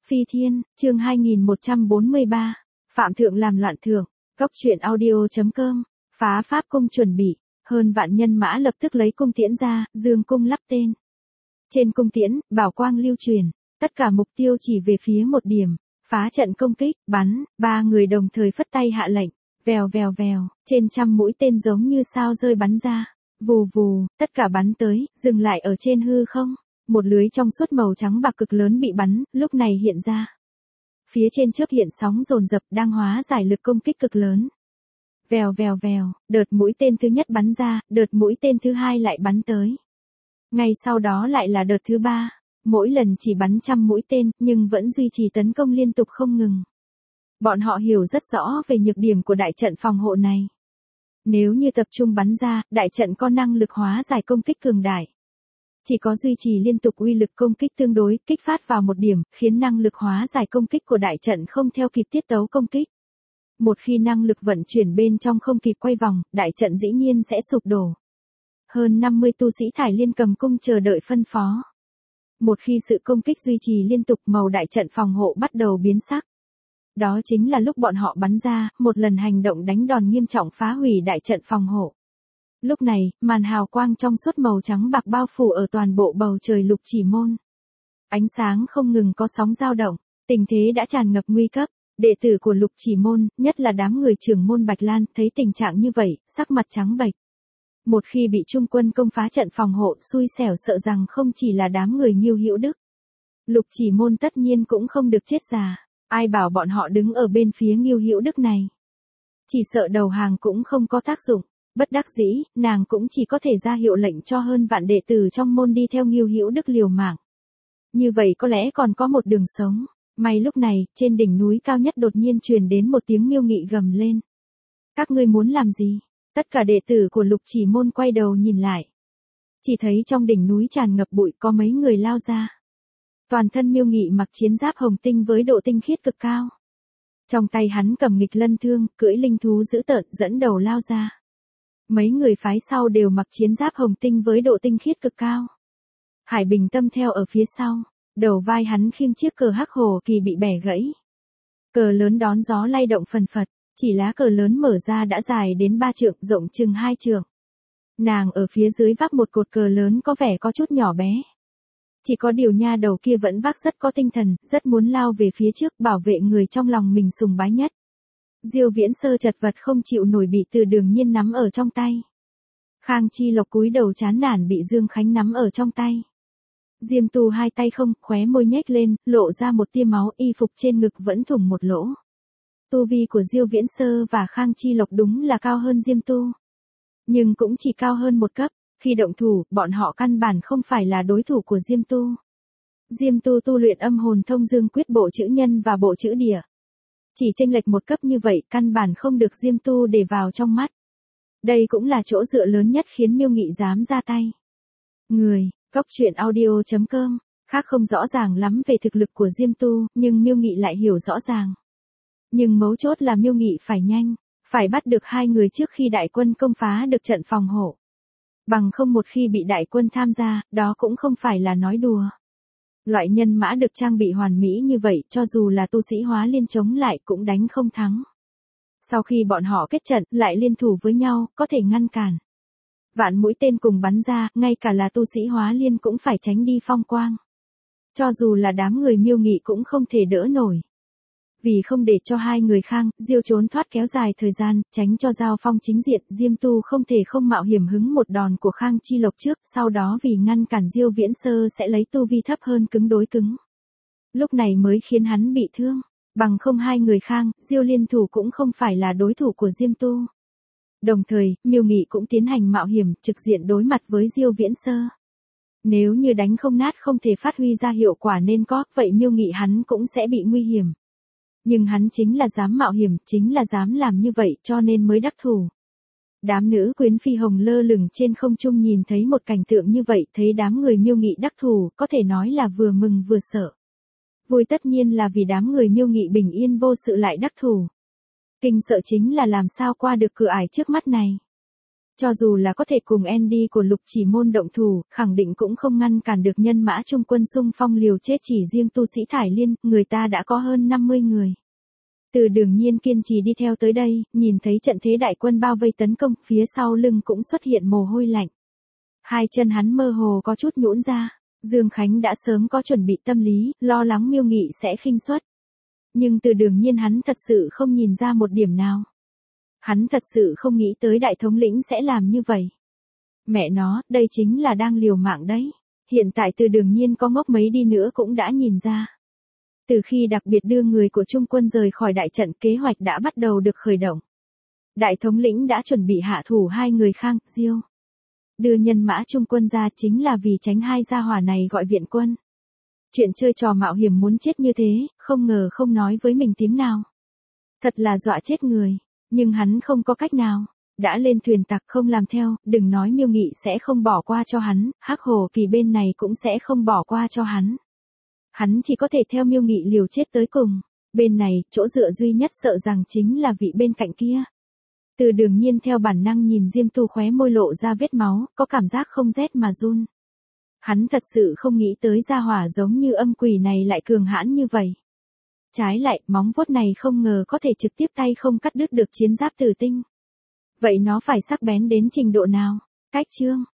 Phi Thiên, chương 2143, Phạm Thượng làm loạn thượng, Cốc truyện audio.com, phá pháp cung chuẩn bị, hơn vạn nhân mã lập tức lấy cung tiễn ra, dương cung lắp tên. Trên cung tiễn, bảo quang lưu truyền, tất cả mục tiêu chỉ về phía một điểm, phá trận công kích, bắn, ba người đồng thời phất tay hạ lệnh, vèo vèo vèo, trên trăm mũi tên giống như sao rơi bắn ra, vù vù, tất cả bắn tới, dừng lại ở trên hư không. Một lưới trong suốt màu trắng bạc cực lớn bị bắn, lúc này hiện ra. Phía trên chớp hiện sóng dồn dập đang hóa giải lực công kích cực lớn. Vèo vèo vèo, đợt mũi tên thứ nhất bắn ra, đợt mũi tên thứ hai lại bắn tới. Ngay sau đó lại là đợt thứ ba, mỗi lần chỉ bắn trăm mũi tên, nhưng vẫn duy trì tấn công liên tục không ngừng. Bọn họ hiểu rất rõ về nhược điểm của đại trận phòng hộ này. Nếu như tập trung bắn ra, đại trận có năng lực hóa giải công kích cường đại. Chỉ có duy trì liên tục uy lực công kích tương đối, kích phát vào một điểm, khiến năng lực hóa giải công kích của đại trận không theo kịp tiết tấu công kích. Một khi năng lực vận chuyển bên trong không kịp quay vòng, đại trận dĩ nhiên sẽ sụp đổ. Hơn 50 tu sĩ thải liên cầm cung chờ đợi phân phó. Một khi sự công kích duy trì liên tục, màu đại trận phòng hộ bắt đầu biến sắc. Đó chính là lúc bọn họ bắn ra, một lần hành động đánh đòn nghiêm trọng phá hủy đại trận phòng hộ. Lúc này, màn hào quang trong suốt màu trắng bạc bao phủ ở toàn bộ bầu trời Lục Chỉ Môn. Ánh sáng không ngừng có sóng dao động, tình thế đã tràn ngập nguy cấp. Đệ tử của Lục Chỉ Môn, nhất là đám người trưởng môn Bạch Lan, thấy tình trạng như vậy, sắc mặt trắng bệch. Một khi bị Trung quân công phá trận phòng hộ, xui xẻo sợ rằng không chỉ là đám người Ngưu Hữu Đức. Lục Chỉ Môn tất nhiên cũng không được chết già. Ai bảo bọn họ đứng ở bên phía Ngưu Hữu Đức này. Chỉ sợ đầu hàng cũng không có tác dụng. Bất đắc dĩ, nàng cũng chỉ có thể ra hiệu lệnh cho hơn vạn đệ tử trong môn đi theo Ngưu Hữu Đức liều mạng. Như vậy có lẽ còn có một đường sống. May lúc này, trên đỉnh núi cao nhất đột nhiên truyền đến một tiếng Miêu Nghị gầm lên. Các ngươi muốn làm gì? Tất cả đệ tử của Lục Chỉ Môn quay đầu nhìn lại. Chỉ thấy trong đỉnh núi tràn ngập bụi có mấy người lao ra. Toàn thân Miêu Nghị mặc chiến giáp hồng tinh với độ tinh khiết cực cao. Trong tay hắn cầm nghịch lân thương, cưỡi linh thú dữ tợn dẫn đầu lao ra. Mấy người phái sau đều mặc chiến giáp hồng tinh với độ tinh khiết cực cao. Hải Bình Tâm theo ở phía sau, đầu vai hắn khiêng chiếc cờ hắc hồ kỳ bị bẻ gãy. Cờ lớn đón gió lay động phần phật, chỉ lá cờ lớn mở ra đã dài đến 3 trượng, rộng chừng 2 trượng. Nàng ở phía dưới vác một cột cờ lớn có vẻ có chút nhỏ bé. Chỉ có điều nha đầu kia vẫn vác rất có tinh thần, rất muốn lao về phía trước bảo vệ người trong lòng mình sùng bái nhất. Diêu Viễn Sơ chật vật không chịu nổi bị Từ Đường Nhiên nắm ở trong tay. Khang Chi Lộc cúi đầu chán nản bị Dương Khánh nắm ở trong tay. Diêm Tu hai tay không, khóe môi nhếch lên, lộ ra một tia máu, y phục trên ngực vẫn thủng một lỗ. Tu vi của Diêu Viễn Sơ và Khang Chi Lộc đúng là cao hơn Diêm Tu. Nhưng cũng chỉ cao hơn một cấp, khi động thủ, bọn họ căn bản không phải là đối thủ của Diêm Tu. Diêm Tu tu luyện âm hồn thông dương quyết bộ chữ nhân và bộ chữ địa. Chỉ chênh lệch một cấp như vậy, căn bản không được Diêm Tu để vào trong mắt. Đây cũng là chỗ dựa lớn nhất khiến Miêu Nghị dám ra tay. Người, Cốc truyện audio.com, khác không rõ ràng lắm về thực lực của Diêm Tu, nhưng Miêu Nghị lại hiểu rõ ràng. Nhưng mấu chốt là Miêu Nghị phải nhanh, phải bắt được hai người trước khi đại quân công phá được trận phòng hộ. Bằng không một khi bị đại quân tham gia, đó cũng không phải là nói đùa. Loại nhân mã được trang bị hoàn mỹ như vậy, cho dù là tu sĩ Hóa Liên chống lại cũng đánh không thắng. Sau khi bọn họ kết trận, lại liên thủ với nhau, có thể ngăn cản. Vạn mũi tên cùng bắn ra, ngay cả là tu sĩ Hóa Liên cũng phải tránh đi phong quang. Cho dù là đám người Miêu Nghị cũng không thể đỡ nổi. Vì không để cho hai người Khang, Diêu trốn thoát kéo dài thời gian, tránh cho giao phong chính diện, Diêm Tu không thể không mạo hiểm hứng một đòn của Khang Chi Lộc trước, sau đó vì ngăn cản Diêu Viễn Sơ sẽ lấy tu vi thấp hơn cứng đối cứng. Lúc này mới khiến hắn bị thương, bằng không hai người Khang, Diêu liên thủ cũng không phải là đối thủ của Diêm Tu. Đồng thời, Miêu Nghị cũng tiến hành mạo hiểm, trực diện đối mặt với Diêu Viễn Sơ. Nếu như đánh không nát không thể phát huy ra hiệu quả nên có, vậy Miêu Nghị hắn cũng sẽ bị nguy hiểm. Nhưng hắn chính là dám mạo hiểm, chính là dám làm như vậy cho nên mới đắc thủ. Đám nữ quyến phi hồng lơ lửng trên không trung nhìn thấy một cảnh tượng như vậy, thấy đám người Miêu Nghị đắc thủ, có thể nói là vừa mừng vừa sợ. Vui tất nhiên là vì đám người Miêu Nghị bình yên vô sự lại đắc thủ. Kinh sợ chính là làm sao qua được cửa ải trước mắt này. Cho dù là có thể cùng Andy của Lục Chỉ Môn động thủ, khẳng định cũng không ngăn cản được nhân mã trung quân xung phong liều chết. Chỉ riêng tu sĩ Thải Liên, người ta đã có hơn 50 người. Từ Đường Nhiên kiên trì đi theo tới đây, nhìn thấy trận thế đại quân bao vây tấn công, phía sau lưng cũng xuất hiện mồ hôi lạnh. Hai chân hắn mơ hồ có chút nhũn ra. Dương Khánh đã sớm có chuẩn bị tâm lý, lo lắng Miêu Nghị sẽ khinh suất. Nhưng Từ Đường Nhiên hắn thật sự không nhìn ra một điểm nào. Hắn thật sự không nghĩ tới đại thống lĩnh sẽ làm như vậy. Mẹ nó, đây chính là đang liều mạng đấy. Hiện tại Từ Đường Nhiên có ngốc mấy đi nữa cũng đã nhìn ra. Từ khi đặc biệt đưa người của Trung quân rời khỏi đại trận, kế hoạch đã bắt đầu được khởi động. Đại thống lĩnh đã chuẩn bị hạ thủ hai người Khang, Diêu. Đưa nhân mã Trung quân ra chính là vì tránh hai gia hỏa này gọi viện quân. Chuyện chơi trò mạo hiểm muốn chết như thế, không ngờ không nói với mình tiếng nào. Thật là dọa chết người, nhưng hắn không có cách nào. Đã lên thuyền tặc không làm theo, đừng nói Miêu Nghị sẽ không bỏ qua cho hắn, Hắc Hổ Kỳ bên này cũng sẽ không bỏ qua cho hắn. Hắn chỉ có thể theo Miêu Nghị liều chết tới cùng. Bên này, chỗ dựa duy nhất sợ rằng chính là vị bên cạnh kia. Từ Đường Nhiên theo bản năng nhìn Diêm Tu khóe môi lộ ra vết máu, có cảm giác không rét mà run. Hắn thật sự không nghĩ tới gia hỏa giống như âm quỷ này lại cường hãn như vậy. Trái lại, móng vuốt này không ngờ có thể trực tiếp tay không cắt đứt được chiến giáp tử tinh. Vậy nó phải sắc bén đến trình độ nào? Cách chương